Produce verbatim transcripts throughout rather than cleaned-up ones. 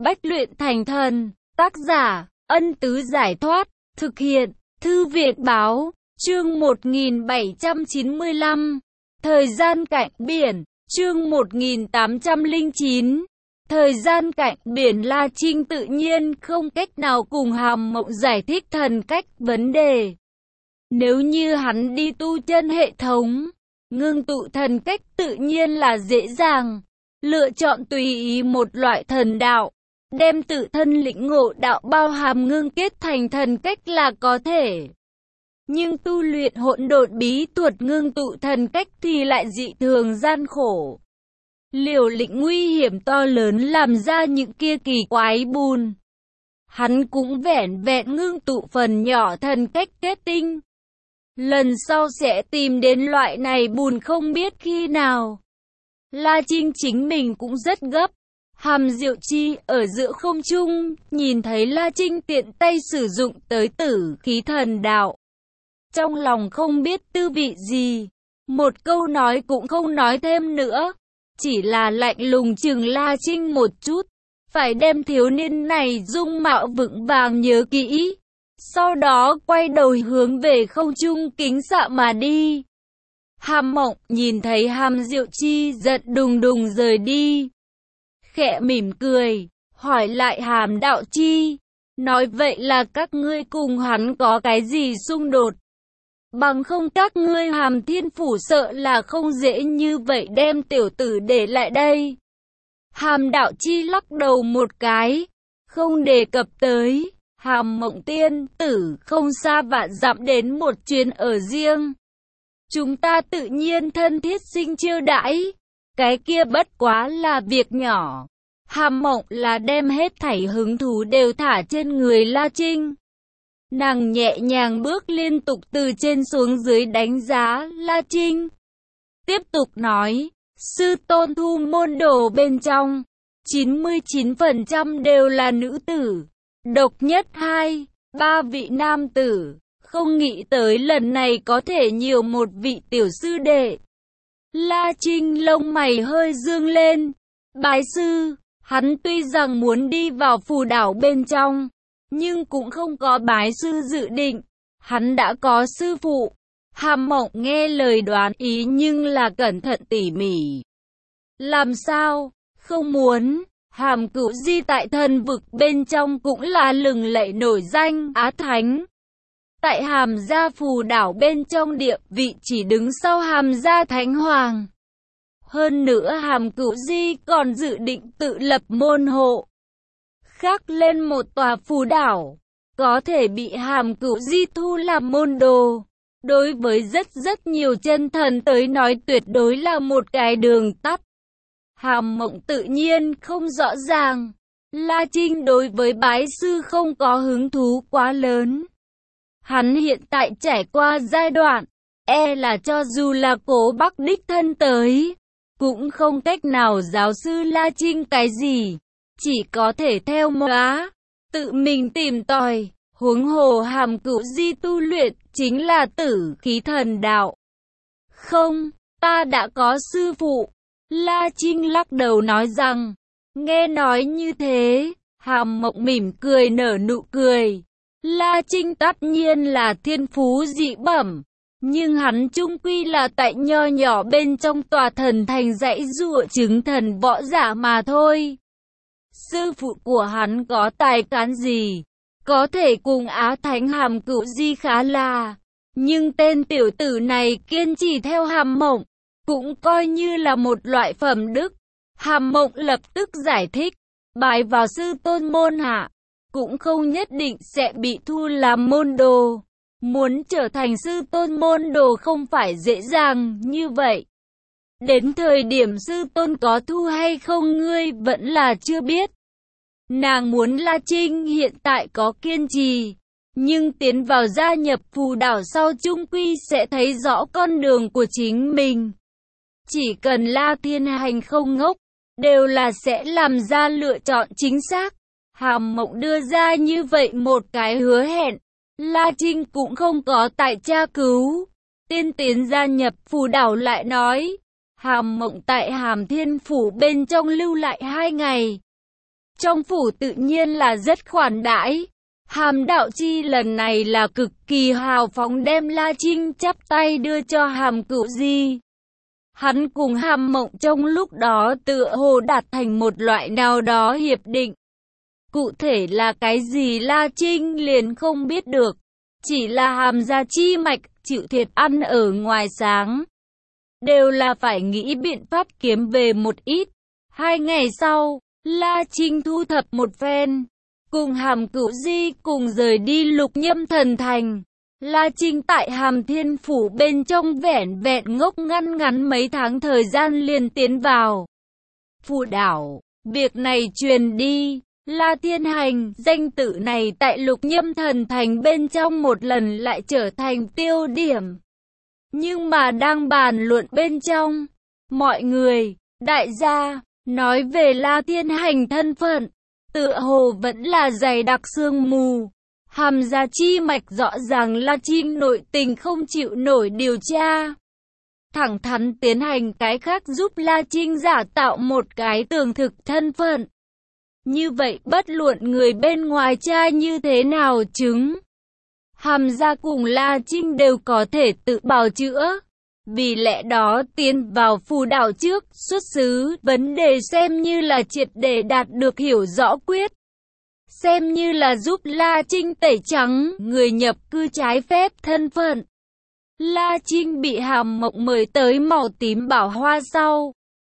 Bách luyện thành thần. Tác giả, Ân Tứ Giải Thoát. Thực hiện, Thư Việt Báo. Chương một nghìn bảy trăm chín mươi lăm. Thời gian cạnh biển. Chương một nghìn tám trăm lẻ chín. Thời gian cạnh biển. La Trinh tự nhiên không cách nào cùng Hàm Mộng giải thích thần cách vấn đề. Nếu như hắn đi tu chân hệ thống, ngưng tụ thần cách tự nhiên là dễ dàng. Lựa chọn tùy ý một loại thần đạo, đem tự thân lĩnh ngộ đạo bao hàm ngưng kết thành thần cách là có thể. Nhưng tu luyện hỗn độn bí thuật ngưng tụ thần cách thì lại dị thường gian khổ. Liều lĩnh nguy hiểm to lớn làm ra những kia kỳ quái bùn. Hắn cũng vẻn vẹn ngưng tụ phần nhỏ thần cách kết tinh. Lần sau sẽ tìm đến loại này bùn không biết khi nào. La Trinh chính mình cũng rất gấp. Hàm Diệu Chi ở giữa không trung, nhìn thấy La Trinh tiện tay sử dụng tới tử khí thần đạo. Trong lòng không biết tư vị gì, một câu nói cũng không nói thêm nữa, chỉ là lạnh lùng chừng La Trinh một chút, phải đem thiếu niên này dung mạo vững vàng nhớ kỹ. Sau đó quay đầu hướng về không trung kính xạ mà đi. Hàm Mộng nhìn thấy Hàm Diệu Chi giận đùng đùng rời đi, khẽ mỉm cười, hỏi lại Hàm Đạo Chi, nói vậy là các ngươi cùng hắn có cái gì xung đột? Bằng không các ngươi Hàm Thiên Phủ sợ là không dễ như vậy đem tiểu tử để lại đây. Hàm Đạo Chi lắc đầu một cái, không đề cập tới. Hàm Mộng tiên tử không xa vạn dặm đến một chuyến ở riêng. Chúng ta tự nhiên thân thiết sinh chiêu đãi. Cái kia bất quá là việc nhỏ. Hàm Mộng là đem hết thảy hứng thú đều thả trên người La Trinh. Nàng nhẹ nhàng bước liên tục từ trên xuống dưới đánh giá La Trinh. Tiếp tục nói, sư tôn thu môn đồ bên trong, chín mươi chín phần trăm đều là nữ tử. Độc nhất hai, ba vị nam tử, không nghĩ tới lần này có thể nhiều một vị tiểu sư đệ. La Trinh lông mày hơi dương lên, bái sư, hắn tuy rằng muốn đi vào phù đảo bên trong, nhưng cũng không có bái sư dự định, hắn đã có sư phụ. Hàm Mộng nghe lời đoán ý nhưng là cẩn thận tỉ mỉ. Làm sao, không muốn? Hàm Cửu Di tại thần vực bên trong cũng là lừng lẫy nổi danh Á Thánh. Tại Hàm Gia phù đảo bên trong địa vị chỉ đứng sau Hàm Gia Thánh Hoàng. Hơn nữa Hàm Cửu Di còn dự định tự lập môn hộ, khắc lên một tòa phù đảo, có thể bị Hàm Cửu Di thu làm môn đồ. Đối với rất rất nhiều chân thần tới nói tuyệt đối là một cái đường tắt. Hàm Mộng tự nhiên không rõ ràng. La Trinh đối với bái sư không có hứng thú quá lớn. Hắn hiện tại trải qua giai đoạn, e là cho dù là Cố Bắc đích thân tới, cũng không cách nào giáo sư La Trinh cái gì. Chỉ có thể theo móa, tự mình tìm tòi. Huống hồ Hàm Cửu Di tu luyện chính là tử khí thần đạo. Không, ta đã có sư phụ. La Trinh lắc đầu nói rằng, nghe nói như thế, Hàm Mộng mỉm cười nở nụ cười. La Trinh tất nhiên là thiên phú dị bẩm, nhưng hắn chung quy là tại nho nhỏ bên trong tòa thần thành dãy dụa chứng thần võ giả mà thôi. Sư phụ của hắn có tài cán gì, có thể cùng Á Thánh Hàm Cửu Di khá là, nhưng tên tiểu tử này kiên trì theo Hàm Mộng, cũng coi như là một loại phẩm đức. Hàm Mộng lập tức giải thích, bái vào sư tôn môn hạ, cũng không nhất định sẽ bị thu làm môn đồ. Muốn trở thành sư tôn môn đồ không phải dễ dàng như vậy. Đến thời điểm sư tôn có thu hay không ngươi vẫn là chưa biết. Nàng muốn La Trinh hiện tại có kiên trì, nhưng tiến vào gia nhập phù đảo sau chung quy sẽ thấy rõ con đường của chính mình. Chỉ cần La Thiên Hành không ngốc, đều là sẽ làm ra lựa chọn chính xác. Hàm Mộng đưa ra như vậy một cái hứa hẹn, La Trinh cũng không có tại tra cứu. Tiên tiến gia nhập phù đảo lại nói, Hàm Mộng tại Hàm Thiên Phủ bên trong lưu lại hai ngày. trong phủ tự nhiên là rất khoản đãi. Hàm Đạo Chi lần này là cực kỳ hào phóng đem La Trinh chắp tay đưa cho Hàm Cửu Di. Hắn cùng Hàm Mộng trong lúc đó tựa hồ đạt thành một loại nào đó hiệp định. Cụ thể là cái gì La Trinh liền không biết được. Chỉ là Hàm gia chi mạch chịu thiệt ăn ở ngoài sáng. Đều là phải nghĩ biện pháp kiếm về một ít. Hai ngày sau, La Trinh thu thập một phen. Cùng Hàm Cửu Di cùng rời đi Lục Nhâm Thần Thành. La Trinh tại Hàm Thiên Phủ bên trong vẻn vẹn ngốc ngăn ngắn mấy tháng thời gian liền tiến vào Phù Đảo. Việc này truyền đi, La Thiên Hành, danh tự này tại Lục Nhâm Thần Thành bên trong một lần lại trở thành tiêu điểm. Nhưng mà đang bàn luận bên trong, mọi người, đại gia, nói về La Thiên Hành thân phận, tựa hồ vẫn là dày đặc sương mù. Hàm gia chi mạch rõ ràng La Trinh nội tình không chịu nổi điều tra. Thẳng thắn tiến hành cái khác giúp La Trinh giả tạo một cái tường thực thân phận. Như vậy bất luận người bên ngoài tra như thế nào chứng, Hàm gia cùng La Trinh đều có thể tự bào chữa. Vì lẽ đó tiến vào Phù Đảo trước xuất xứ vấn đề xem như là triệt để đạt được hiểu rõ quyết. Xem như là giúp La Trinh tẩy trắng người nhập cư trái phép thân phận. La Trinh bị Hàm Mộng mời tới Màu Tím Bảo Hoa sau,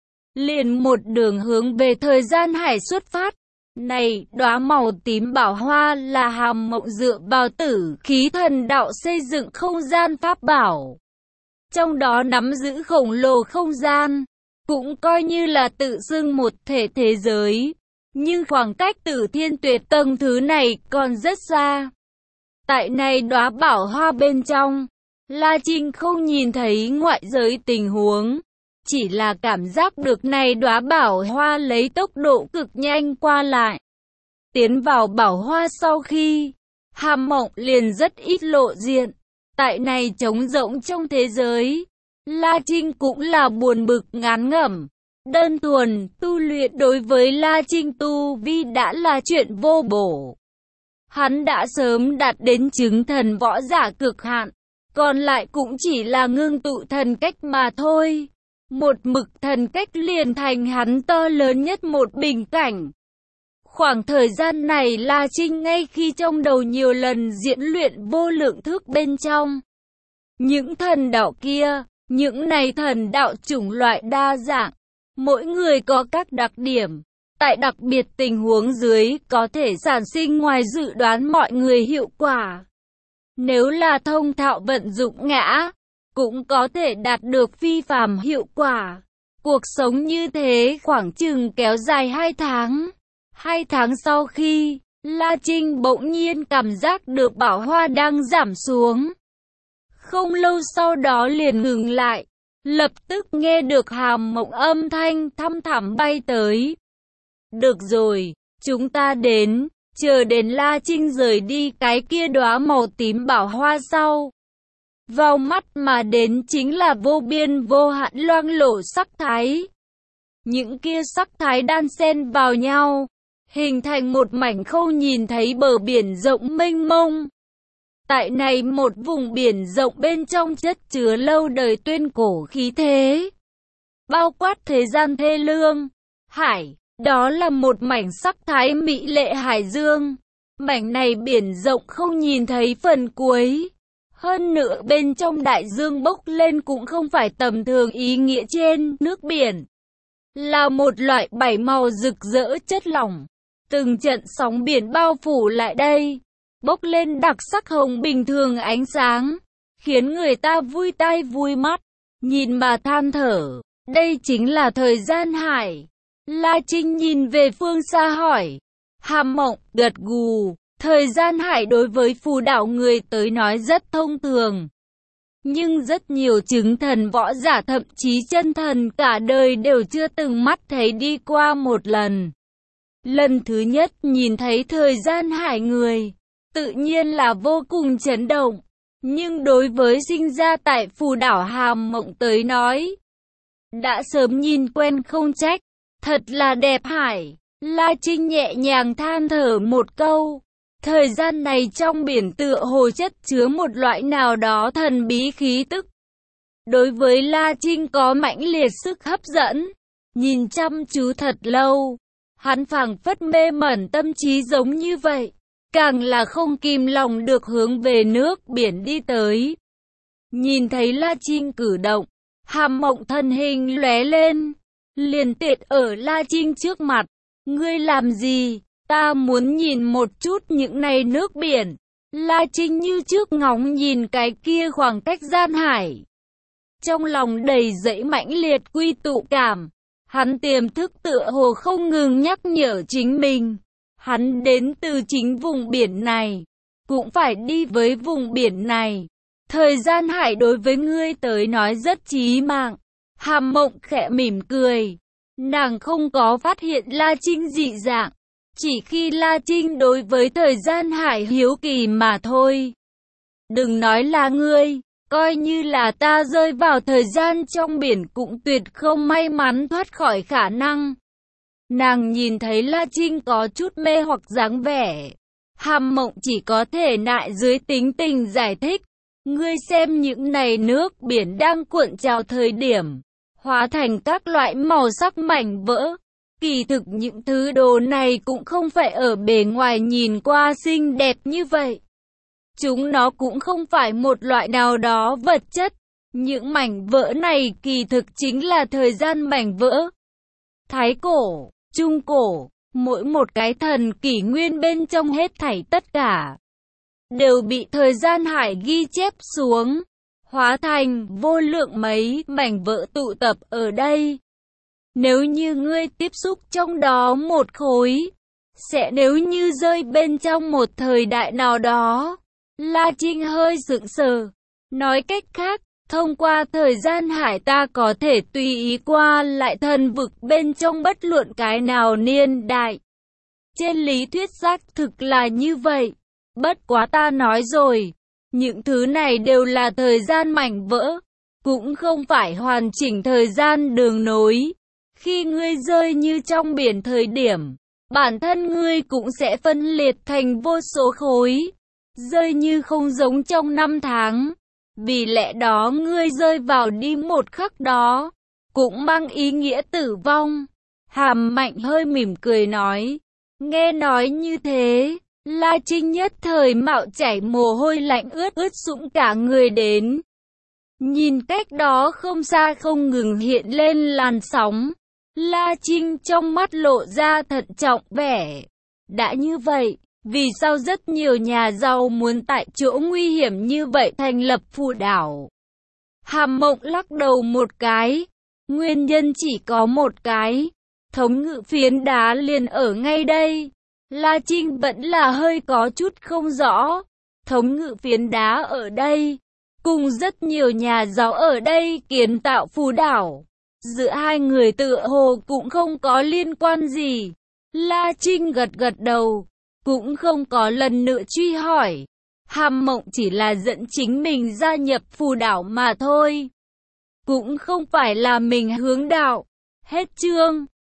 liền một đường hướng về Thời Gian Hải xuất phát. Này, đóa Màu Tím Bảo Hoa là Hàm Mộng dựa vào Tử Khí Thần Đạo xây dựng không gian pháp bảo. Trong đó nắm giữ khổng lồ không gian, cũng coi như là tự xưng một thể thế giới. Nhưng khoảng cách Tử Thiên Tuyệt tầng thứ này còn rất xa. Tại này đóa bảo hoa bên trong, La Trinh không nhìn thấy ngoại giới tình huống, chỉ là cảm giác được này đóa bảo hoa lấy tốc độ cực nhanh qua lại. Tiến vào bảo hoa sau khi, Hàm Mộng liền rất ít lộ diện. Tại này trống rỗng trong thế giới, La Trinh cũng là buồn bực ngán ngẩm. Đơn thuần, tu luyện đối với La Trinh tu vi đã là chuyện vô bổ. Hắn đã sớm đạt đến chứng thần võ giả cực hạn, còn lại cũng chỉ là ngưng tụ thần cách mà thôi. Một mực thần cách liền thành hắn to lớn nhất một bình cảnh. Khoảng thời gian này La Trinh ngay khi trong đầu nhiều lần diễn luyện vô lượng thức bên trong. Những thần đạo kia, những này thần đạo chủng loại đa dạng. Mỗi người có các đặc điểm, tại đặc biệt tình huống dưới có thể sản sinh ngoài dự đoán mọi người hiệu quả. Nếu là thông thạo vận dụng ngã, cũng có thể đạt được phi phàm hiệu quả. Cuộc sống như thế khoảng chừng kéo dài hai tháng. Hai tháng sau khi, La Trinh bỗng nhiên cảm giác được bảo hoa đang giảm xuống. Không lâu sau đó liền ngừng lại. Lập tức nghe được Hàm Mộng âm thanh thăm thẳm bay tới. Được rồi, chúng ta đến, chờ đến La Trinh rời đi cái kia đóa màu tím bảo hoa sau. Vào mắt mà đến chính là vô biên vô hạn loang lổ sắc thái. Những kia sắc thái đan xen vào nhau, hình thành một mảnh không nhìn thấy bờ biển rộng mênh mông. Tại này một vùng biển rộng bên trong chất chứa lâu đời tuyên cổ khí thế, bao quát thế gian thê lương, hải, đó là một mảnh sắc thái mỹ lệ hải dương. Mảnh này biển rộng không nhìn thấy phần cuối. Hơn nữa bên trong đại dương bốc lên cũng không phải tầm thường ý nghĩa trên nước biển. Là một loại bảy màu rực rỡ chất lỏng. Từng trận sóng biển bao phủ lại đây, bốc lên đặc sắc hồng bình thường ánh sáng, khiến người ta vui tai vui mắt, nhìn mà than thở. Đây chính là Thời Gian Hải. La Trinh nhìn về phương xa hỏi. Hàm Mộng gật gù. Thời Gian Hải đối với Phù Đảo người tới nói rất thông thường. Nhưng rất nhiều chứng thần võ giả thậm chí chân thần cả đời đều chưa từng mắt thấy đi qua một lần. Lần thứ nhất nhìn thấy Thời Gian Hải người, tự nhiên là vô cùng chấn động. Nhưng đối với sinh ra tại Phù Đảo Hàm Mộng tới nói, đã sớm nhìn quen không trách. Thật là đẹp hải. La Trinh nhẹ nhàng than thở một câu. Thời gian này trong biển tựa hồ chất chứa một loại nào đó thần bí khí tức. Đối với La Trinh có mãnh liệt sức hấp dẫn. Nhìn chăm chú thật lâu, hắn phảng phất mê mẩn tâm trí giống như vậy. Càng là không kìm lòng được hướng về nước biển đi tới. Nhìn thấy La Trinh cử động, Hàm Mộng thân hình lóe lên, liền tiệt ở La Trinh trước mặt. Ngươi làm gì? Ta muốn nhìn một chút những này nước biển. La Trinh như trước ngóng nhìn cái kia khoảng cách gian hải. Trong lòng đầy dẫy mãnh liệt quy tụ cảm. Hắn tiềm thức tựa hồ không ngừng nhắc nhở chính mình. Hắn đến từ chính vùng biển này, cũng phải đi với vùng biển này. Thời gian hải đối với ngươi tới nói rất chí mạng. Hàm Mộng khẽ mỉm cười. Nàng không có phát hiện La Trinh dị dạng. Chỉ khi La Trinh đối với thời gian hải hiếu kỳ mà thôi. Đừng nói là ngươi, coi như là ta rơi vào thời gian trong biển cũng tuyệt không may mắn thoát khỏi khả năng. Nàng nhìn thấy La Trinh có chút mê hoặc dáng vẻ. Hàm Mộng chỉ có thể nại dưới tính tình giải thích. Ngươi xem những này nước biển đang cuộn trào thời điểm, hóa thành các loại màu sắc mảnh vỡ. Kỳ thực những thứ đồ này cũng không phải ở bề ngoài nhìn qua xinh đẹp như vậy. Chúng nó cũng không phải một loại nào đó vật chất. Những mảnh vỡ này kỳ thực chính là thời gian mảnh vỡ. Thái cổ, trung cổ, mỗi một cái thần kỷ nguyên bên trong hết thảy tất cả đều bị thời gian hải ghi chép xuống, hóa thành vô lượng mấy mảnh vỡ tụ tập ở đây. Nếu như ngươi tiếp xúc trong đó một khối, sẽ nếu như rơi bên trong một thời đại nào đó. La Trinh hơi sững sờ. Nói cách khác, thông qua thời gian hải ta có thể tùy ý qua lại thần vực bên trong bất luận cái nào niên đại. Trên lý thuyết xác thực là như vậy. Bất quá ta nói rồi, những thứ này đều là thời gian mảnh vỡ, cũng không phải hoàn chỉnh thời gian đường nối. Khi ngươi rơi như trong biển thời điểm, bản thân ngươi cũng sẽ phân liệt thành vô số khối, rơi như không giống trong năm tháng. Vì lẽ đó ngươi rơi vào đi một khắc đó, cũng mang ý nghĩa tử vong. Hàm Mạnh hơi mỉm cười nói. Nghe nói như thế, La Trinh nhất thời mạo chảy mồ hôi lạnh ướt ướt sũng cả người đến. Nhìn cách đó không xa không ngừng hiện lên làn sóng. La Trinh trong mắt lộ ra thận trọng vẻ. Đã như vậy, vì sao rất nhiều nhà giàu muốn tại chỗ nguy hiểm như vậy thành lập phù đảo? Hàm Mộng lắc đầu một cái. Nguyên nhân chỉ có một cái. Thống ngự phiến đá liền ở ngay đây. La Trinh vẫn là hơi có chút không rõ. Thống ngự phiến đá ở đây, cùng rất nhiều nhà giàu ở đây kiến tạo phù đảo. Giữa hai người tựa hồ cũng không có liên quan gì. La Trinh gật gật đầu, cũng không có lần nữa truy hỏi. Hàm Mộng chỉ là dẫn chính mình gia nhập phù đảo mà thôi. Cũng không phải là mình hướng đạo. Hết chương.